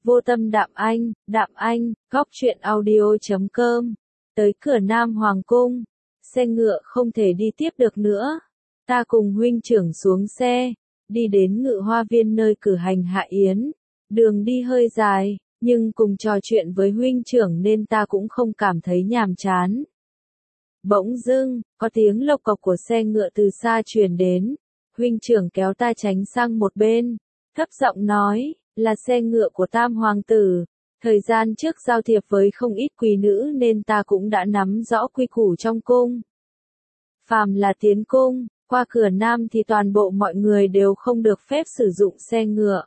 Vô tâm Đạm Anh, góc truyện audio.com. Tới cửa Nam Hoàng Cung, xe ngựa không thể đi tiếp được nữa. Ta cùng huynh trưởng xuống xe, đi đến Ngự Hoa Viên nơi cử hành hạ yến. Đường đi hơi dài, nhưng cùng trò chuyện với huynh trưởng nên ta cũng không cảm thấy nhàm chán. Bỗng dưng, có tiếng lộc cộc của xe ngựa từ xa truyền đến. Huynh trưởng kéo ta tránh sang một bên, thấp giọng nói, là xe ngựa của Tam Hoàng tử. Thời gian trước giao thiệp với không ít quý nữ nên ta cũng đã nắm rõ quy củ trong cung. Phàm là tiến cung, qua cửa Nam thì toàn bộ mọi người đều không được phép sử dụng xe ngựa.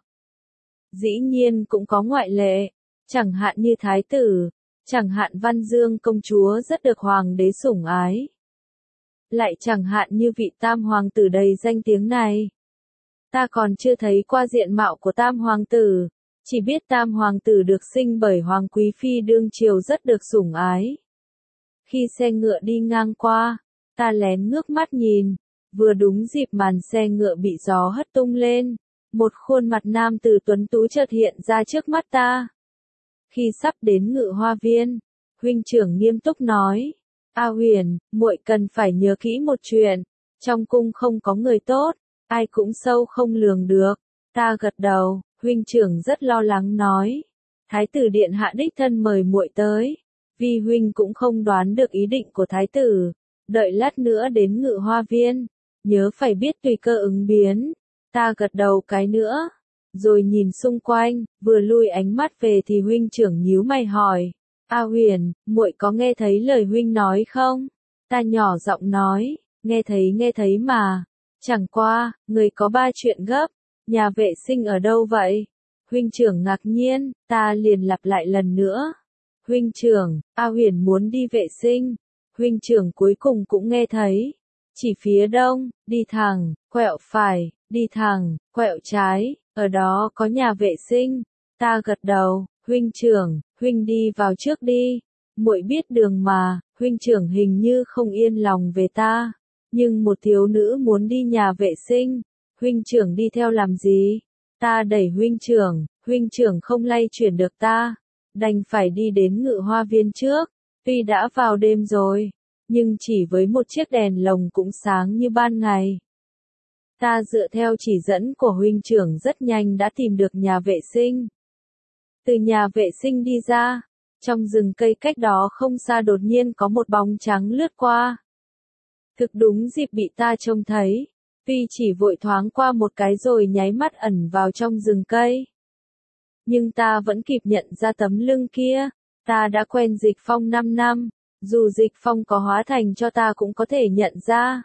Dĩ nhiên cũng có ngoại lệ, chẳng hạn như thái tử, chẳng hạn Văn Dương công chúa rất được hoàng đế sủng ái. Lại chẳng hạn như vị Tam Hoàng tử đầy danh tiếng này. Ta còn chưa thấy qua diện mạo của Tam Hoàng tử, chỉ biết Tam Hoàng tử được sinh bởi Hoàng Quý Phi đương triều rất được sủng ái. Khi xe ngựa đi ngang qua, ta lén ngước mắt nhìn, vừa đúng dịp màn xe ngựa bị gió hất tung lên, một khuôn mặt nam tử tuấn tú chợt hiện ra trước mắt ta. Khi sắp đến Ngự Hoa Viên, huynh trưởng nghiêm túc nói, A Huyền, muội cần phải nhớ kỹ một chuyện, trong cung không có người tốt, ai cũng sâu không lường được. Ta gật đầu, huynh trưởng rất lo lắng nói, thái tử điện hạ đích thân mời muội tới, vì huynh cũng không đoán được ý định của thái tử, đợi lát nữa đến Ngự Hoa Viên, nhớ phải biết tùy cơ ứng biến. Ta gật đầu cái nữa, rồi nhìn xung quanh, vừa lui ánh mắt về thì huynh trưởng nhíu mày hỏi, A Huyền, muội có nghe thấy lời huynh nói không? Ta nhỏ giọng nói, nghe thấy mà, chẳng qua, người có 3 chuyện gấp, nhà vệ sinh ở đâu vậy? Huynh trưởng ngạc nhiên, ta liền lặp lại lần nữa. Huynh trưởng, A Huyền muốn đi vệ sinh. Huynh trưởng cuối cùng cũng nghe thấy. Chỉ phía đông, đi thẳng, quẹo phải, đi thẳng, quẹo trái, ở đó có nhà vệ sinh. Ta gật đầu, huynh trưởng, huynh đi vào trước đi. Muội biết đường mà, huynh trưởng hình như không yên lòng về ta. Nhưng một thiếu nữ muốn đi nhà vệ sinh, huynh trưởng đi theo làm gì? Ta đẩy huynh trưởng không lay chuyển được ta, đành phải đi đến Ngự Hoa Viên trước. Tuy đã vào đêm rồi, nhưng chỉ với một chiếc đèn lồng cũng sáng như ban ngày. Ta dựa theo chỉ dẫn của huynh trưởng rất nhanh đã tìm được nhà vệ sinh. Từ nhà vệ sinh đi ra, trong rừng cây cách đó không xa đột nhiên có một bóng trắng lướt qua. Thực đúng dịp bị ta trông thấy, tuy chỉ vội thoáng qua một cái rồi nháy mắt ẩn vào trong rừng cây. Nhưng ta vẫn kịp nhận ra tấm lưng kia, ta đã quen Dịch Phong 5 năm, dù Dịch Phong có hóa thành cho ta cũng có thể nhận ra.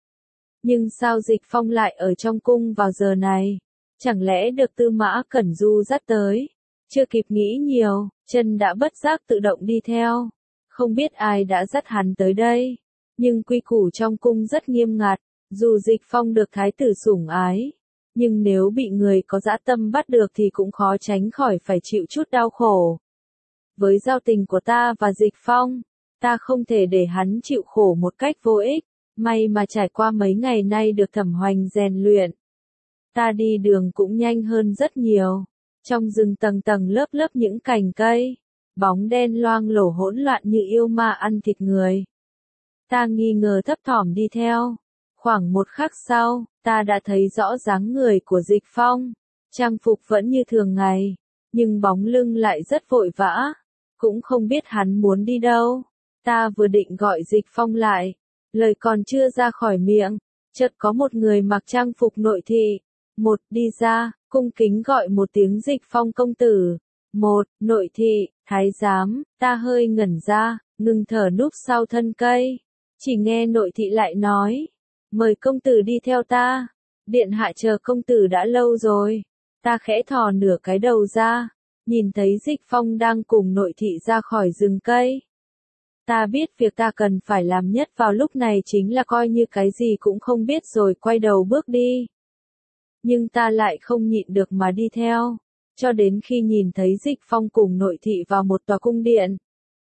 Nhưng sao Dịch Phong lại ở trong cung vào giờ này? Chẳng lẽ được Tư Mã Cẩn Du dắt tới? Chưa kịp nghĩ nhiều, chân đã bất giác tự động đi theo. Không biết ai đã dắt hắn tới đây. Nhưng quy củ trong cung rất nghiêm ngặt, dù Dịch Phong được thái tử sủng ái, nhưng nếu bị người có dã tâm bắt được thì cũng khó tránh khỏi phải chịu chút đau khổ. Với giao tình của ta và Dịch Phong, ta không thể để hắn chịu khổ một cách vô ích, may mà trải qua mấy ngày nay được Thẩm Hoành rèn luyện. Ta đi đường cũng nhanh hơn rất nhiều, trong rừng tầng tầng lớp lớp những cành cây, bóng đen loang lổ hỗn loạn như yêu ma ăn thịt người. Ta nghi ngờ thấp thỏm đi theo. Khoảng một khắc sau, ta đã thấy rõ dáng người của Dịch Phong. Trang phục vẫn như thường ngày, nhưng bóng lưng lại rất vội vã. Cũng không biết hắn muốn đi đâu. Ta vừa định gọi Dịch Phong lại. Lời còn chưa ra khỏi miệng. Chợt có một người mặc trang phục nội thị. Một đi ra, cung kính gọi một tiếng Dịch Phong công tử. Một, nội thị, thái giám. Ta hơi ngẩn ra, ngừng thở núp sau thân cây. Chỉ nghe nội thị lại nói, mời công tử đi theo ta, điện hạ chờ công tử đã lâu rồi. Ta khẽ thò nửa cái đầu ra, nhìn thấy Dịch Phong đang cùng nội thị ra khỏi rừng cây. Ta biết việc ta cần phải làm nhất vào lúc này chính là coi như cái gì cũng không biết rồi quay đầu bước đi. Nhưng ta lại không nhịn được mà đi theo, cho đến khi nhìn thấy Dịch Phong cùng nội thị vào một tòa cung điện.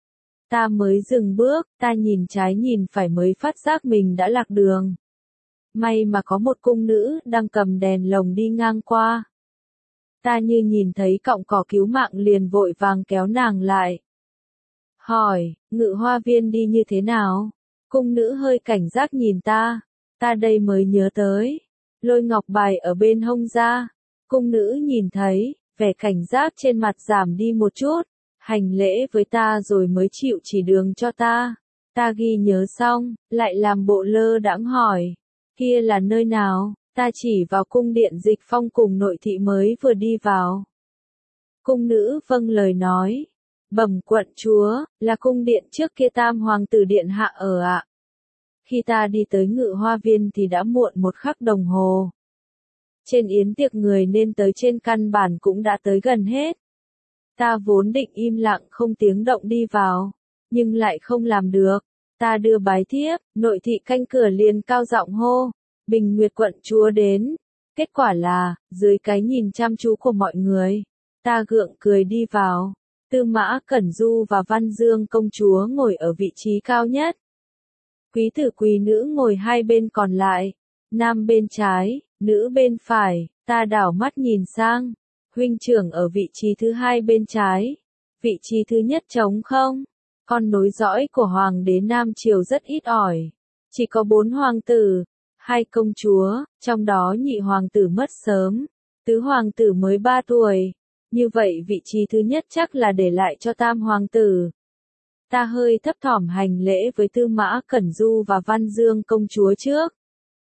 Ta mới dừng bước, ta nhìn trái nhìn phải mới phát giác mình đã lạc đường. May mà có một cung nữ đang cầm đèn lồng đi ngang qua. Ta như nhìn thấy cọng cỏ cứu mạng liền vội vàng kéo nàng lại. Hỏi, Ngự Hoa Viên đi như thế nào? Cung nữ hơi cảnh giác nhìn ta. Ta đây mới nhớ tới. Lôi ngọc bài ở bên hông ra. Cung nữ nhìn thấy, vẻ cảnh giác trên mặt giảm đi một chút. Hành lễ với ta rồi mới chịu chỉ đường cho ta. Ta ghi nhớ xong, lại làm bộ lơ đãng hỏi. Kia là nơi nào? Ta chỉ vào cung điện Dịch Phong cùng nội thị mới vừa đi vào. Cung nữ vâng lời nói. Bẩm quận chúa, là cung điện trước kia Tam Hoàng tử điện hạ ở ạ. Khi ta đi tới Ngự Hoa Viên thì đã muộn một khắc đồng hồ. Trên yến tiệc người nên tới trên căn bản cũng đã tới gần hết. Ta vốn định im lặng không tiếng động đi vào, nhưng lại không làm được. Ta đưa bái thiếp, nội thị canh cửa liền cao giọng hô, Bình Nguyệt quận chúa đến. Kết quả là, dưới cái nhìn chăm chú của mọi người, ta gượng cười đi vào. Tư Mã Cẩn Du và Văn Dương công chúa ngồi ở vị trí cao nhất. Quý tử quý nữ ngồi hai bên còn lại, nam bên trái, nữ bên phải. Ta đảo mắt nhìn sang, huynh trưởng ở vị trí thứ hai bên trái, vị trí thứ nhất trống không. Con nối dõi của hoàng đế Nam Triều rất ít ỏi, chỉ có 4 hoàng tử, 2 công chúa, trong đó nhị hoàng tử mất sớm, tứ hoàng tử mới 3 tuổi. Như vậy vị trí thứ nhất chắc là để lại cho tam hoàng tử. Ta hơi thấp thỏm hành lễ với Tư Mã Cẩn Du và Văn Dương công chúa trước.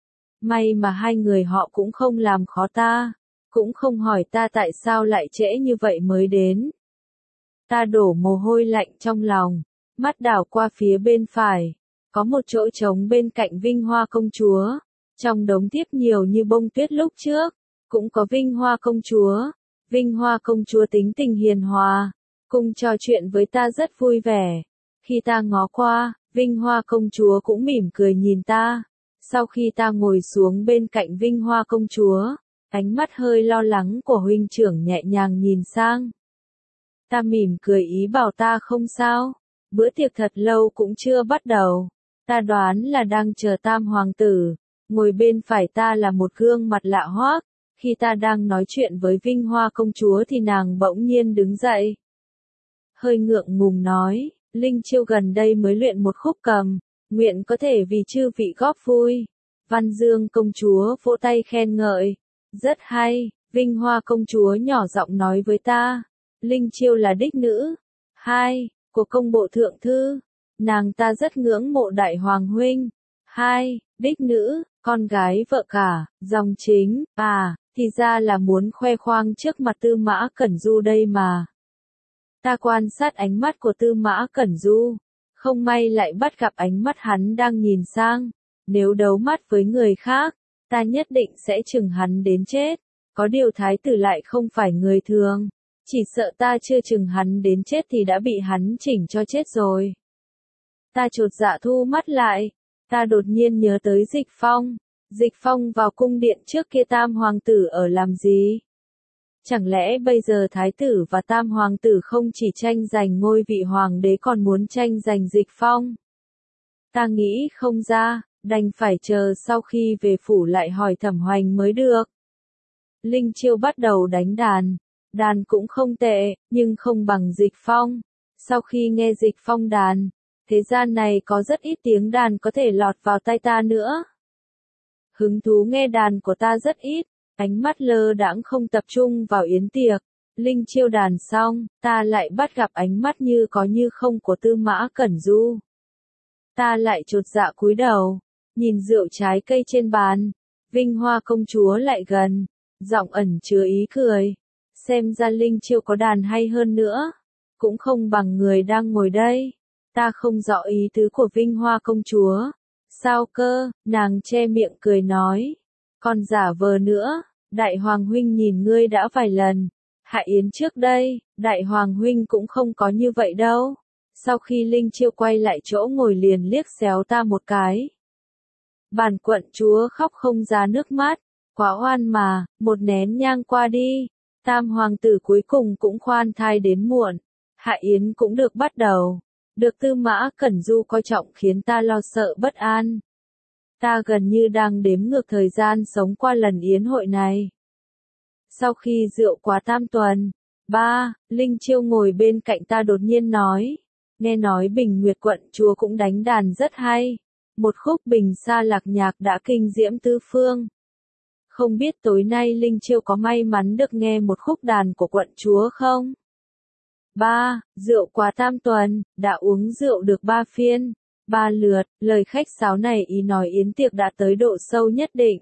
May mà hai người họ cũng không làm khó ta, cũng không hỏi ta tại sao lại trễ như vậy mới đến. Ta đổ mồ hôi lạnh trong lòng, mắt đảo qua phía bên phải, có một chỗ trống bên cạnh Vinh Hoa công chúa, trong đống thiếp nhiều như bông tuyết lúc trước, cũng có Vinh Hoa công chúa. Vinh Hoa công chúa tính tình hiền hòa, cùng trò chuyện với ta rất vui vẻ. Khi ta ngó qua, Vinh Hoa công chúa cũng mỉm cười nhìn ta. Sau khi ta ngồi xuống bên cạnh Vinh Hoa công chúa, ánh mắt hơi lo lắng của huynh trưởng nhẹ nhàng nhìn sang. Ta mỉm cười ý bảo ta không sao, bữa tiệc thật lâu cũng chưa bắt đầu. Ta đoán là đang chờ tam hoàng tử, ngồi bên phải ta là một gương mặt lạ hoắc. Khi ta đang nói chuyện với Vinh Hoa công chúa thì nàng bỗng nhiên đứng dậy. Hơi ngượng ngùng nói, Linh Chiêu gần đây mới luyện một khúc cầm, nguyện có thể vì chư vị góp vui. Văn Dương công chúa vỗ tay khen ngợi, rất hay. Vinh Hoa công chúa nhỏ giọng nói với ta, Linh Chiêu là đích nữ, của công bộ thượng thư, nàng ta rất ngưỡng mộ đại hoàng huynh. Đích nữ, con gái vợ cả, dòng chính, thì ra là muốn khoe khoang trước mặt Tư Mã Cẩn Du đây mà. Ta quan sát ánh mắt của Tư Mã Cẩn Du, không may lại bắt gặp ánh mắt hắn đang nhìn sang. Nếu đấu mắt với người khác, ta nhất định sẽ chừng hắn đến chết. Có điều thái tử lại không phải người thường, chỉ sợ ta chưa chừng hắn đến chết thì đã bị hắn chỉnh cho chết rồi. Ta chột dạ thu mắt lại, ta đột nhiên nhớ tới Dịch Phong. Dịch Phong vào cung điện trước kia tam hoàng tử ở làm gì? Chẳng lẽ bây giờ thái tử và tam hoàng tử không chỉ tranh giành ngôi vị hoàng đế còn muốn tranh giành Dịch Phong? Ta nghĩ không ra, đành phải chờ sau khi về phủ lại hỏi Thẩm Hoành mới được. Linh Chiêu bắt đầu đánh đàn. Đàn cũng không tệ, nhưng không bằng Dịch Phong. Sau khi nghe Dịch Phong đàn, thế gian này có rất ít tiếng đàn có thể lọt vào tai ta nữa. Hứng thú nghe đàn của ta rất ít, ánh mắt lơ đãng không tập trung vào yến tiệc. Linh Chiêu đàn xong, ta lại bắt gặp ánh mắt như có như không của Tư Mã Cẩn Du. Ta lại chột dạ cúi đầu, nhìn rượu trái cây trên bàn. Vinh Hoa công chúa lại gần, giọng ẩn chứa ý cười. Xem ra Linh Chiêu có đàn hay hơn nữa, cũng không bằng người đang ngồi đây. Ta không rõ ý tứ của Vinh Hoa công chúa. Sao cơ? Nàng che miệng cười nói. Còn giả vờ nữa, đại hoàng huynh nhìn ngươi đã vài lần. Hạ yến trước đây, đại hoàng huynh cũng không có như vậy đâu. Sau khi Linh Chiêu quay lại chỗ ngồi liền liếc xéo ta một cái. Bản quận chúa khóc không ra nước mắt, quá oan mà, một nén nhang qua đi. Tam hoàng tử cuối cùng cũng khoan thai đến muộn. Hạ yến cũng được bắt đầu. Được Tư Mã Cẩn Du coi trọng khiến ta lo sợ bất an. Ta gần như đang đếm ngược thời gian sống qua lần yến hội này. Sau khi rượu quá tam tuần, 3, Linh Chiêu ngồi bên cạnh ta đột nhiên nói, nghe nói Bình Nguyệt quận chúa cũng đánh đàn rất hay, một khúc Bình Sa Lạc nhạc đã kinh diễm tứ phương. Không biết tối nay Linh Chiêu có may mắn được nghe một khúc đàn của quận chúa không? 3, rượu quá tam tuần, đã uống rượu được 3 phiên, 3 lượt, lời khách sáo này ý nói yến tiệc đã tới độ sâu nhất định.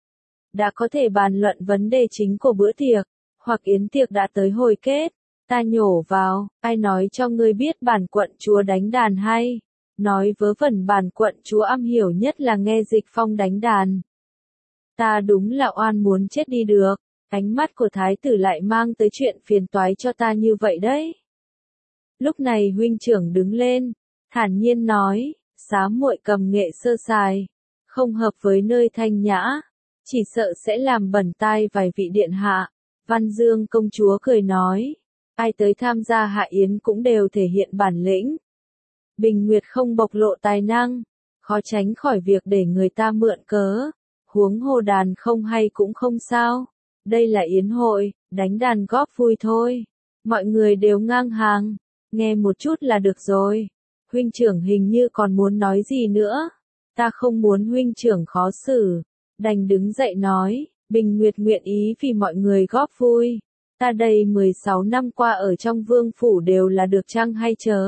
Đã có thể bàn luận vấn đề chính của bữa tiệc, hoặc yến tiệc đã tới hồi kết. Ta nhổ vào, ai nói cho ngươi biết bản quận chúa đánh đàn hay? Nói vớ vẩn bản quận chúa am hiểu nhất là nghe Dịch Phong đánh đàn. Ta đúng là oan muốn chết đi được, ánh mắt của thái tử lại mang tới chuyện phiền toái cho ta như vậy đấy. Lúc này huynh trưởng đứng lên, thản nhiên nói, xá muội cầm nghệ sơ sài, không hợp với nơi thanh nhã, chỉ sợ sẽ làm bẩn tai vài vị điện hạ. Văn Dương công chúa cười nói, ai tới tham gia hạ yến cũng đều thể hiện bản lĩnh. Bình Nguyệt không bộc lộ tài năng, khó tránh khỏi việc để người ta mượn cớ, huống hồ đàn không hay cũng không sao. Đây là yến hội, đánh đàn góp vui thôi. Mọi người đều ngang hàng, nghe một chút là được rồi. Huynh trưởng hình như còn muốn nói gì nữa. Ta không muốn huynh trưởng khó xử, đành đứng dậy nói, Bình Nguyệt nguyện ý vì mọi người góp vui. Ta đây 16 năm qua ở trong vương phủ đều là được chăng hay chớ?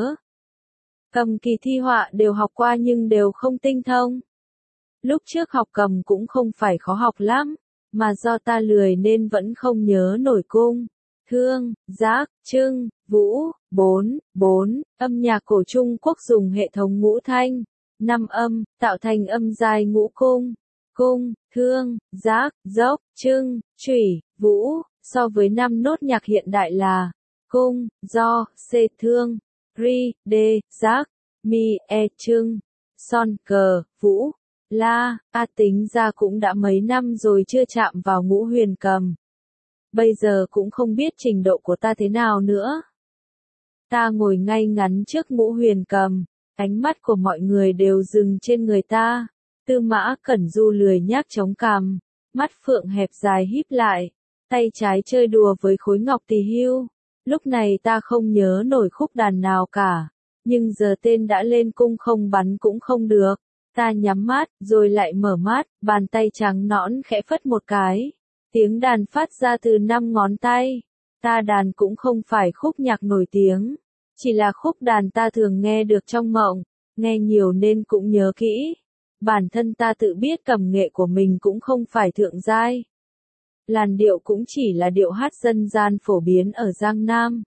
Cầm kỳ thi họa đều học qua nhưng đều không tinh thông. Lúc trước học cầm cũng không phải khó học lắm, mà do ta lười nên vẫn không nhớ nổi cung, thương, giác, trưng, vũ, 4, âm nhạc cổ Trung Quốc dùng hệ thống ngũ thanh, 5 âm, tạo thành âm dài ngũ cung, cung, thương, giác, dốc, trưng, trủy, vũ, so với 5 nốt nhạc hiện đại là cung, do, c, thương, ri, đê, giác, mi, e, trưng, son, cờ, vũ, la, a tính ra cũng đã mấy năm rồi chưa chạm vào ngũ huyền cầm. Bây giờ cũng không biết trình độ của ta thế nào nữa. Ta ngồi ngay ngắn trước ngũ huyền cầm, ánh mắt của mọi người đều dừng trên người ta. Tư Mã Cẩn Du lười nhác chống cằm, mắt phượng hẹp dài híp lại, tay trái chơi đùa với khối ngọc tỳ hưu. Lúc này ta không nhớ nổi khúc đàn nào cả, nhưng giờ tên đã lên cung không bắn cũng không được. Ta nhắm mắt, rồi lại mở mắt, bàn tay trắng nõn khẽ phất một cái. Tiếng đàn phát ra từ 5 ngón tay. Ta đàn cũng không phải khúc nhạc nổi tiếng, chỉ là khúc đàn ta thường nghe được trong mộng, nghe nhiều nên cũng nhớ kỹ. Bản thân ta tự biết cầm nghệ của mình cũng không phải thượng giai. Làn điệu cũng chỉ là điệu hát dân gian phổ biến ở Giang Nam.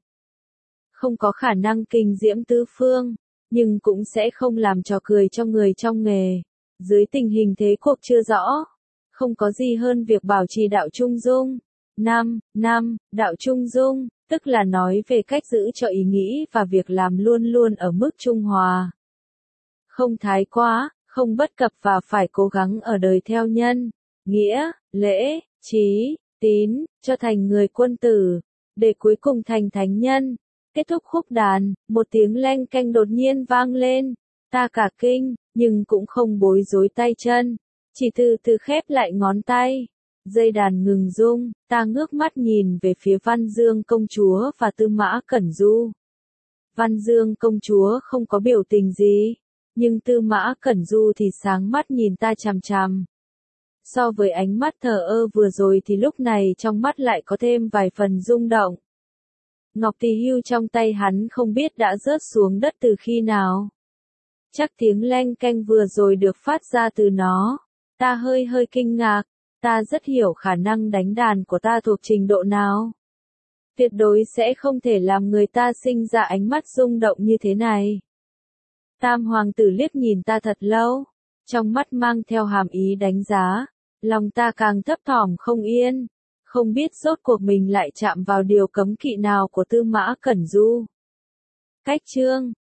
Không có khả năng kinh diễm tứ phương, nhưng cũng sẽ không làm trò cười cho người trong nghề. Dưới tình hình thế cuộc chưa rõ, không có gì hơn việc bảo trì đạo trung dung. 5. Đạo trung dung, tức là nói về cách giữ cho ý nghĩ và việc làm luôn luôn ở mức trung hòa. Không thái quá, không bất cập và phải cố gắng ở đời theo nhân, nghĩa, lễ, trí, tín, cho thành người quân tử, để cuối cùng thành thánh nhân. Kết thúc khúc đàn, một tiếng leng keng đột nhiên vang lên. Ta cả kinh, nhưng cũng không bối rối tay chân, chỉ từ từ khép lại ngón tay. Dây đàn ngừng rung, ta ngước mắt nhìn về phía Văn Dương công chúa và Tư Mã Cẩn Du. Văn Dương công chúa không có biểu tình gì, nhưng Tư Mã Cẩn Du thì sáng mắt nhìn ta chằm chằm. So với ánh mắt thờ ơ vừa rồi thì lúc này trong mắt lại có thêm vài phần rung động. Ngọc tỳ hưu trong tay hắn không biết đã rớt xuống đất từ khi nào. Chắc tiếng leng keng vừa rồi được phát ra từ nó. Ta hơi kinh ngạc, ta rất hiểu khả năng đánh đàn của ta thuộc trình độ nào. Tuyệt đối sẽ không thể làm người ta sinh ra ánh mắt rung động như thế này. Tam hoàng tử liếc nhìn ta thật lâu, trong mắt mang theo hàm ý đánh giá, lòng ta càng thấp thỏm không yên, không biết rốt cuộc mình lại chạm vào điều cấm kỵ nào của Tư Mã Cẩn Du. Cách chương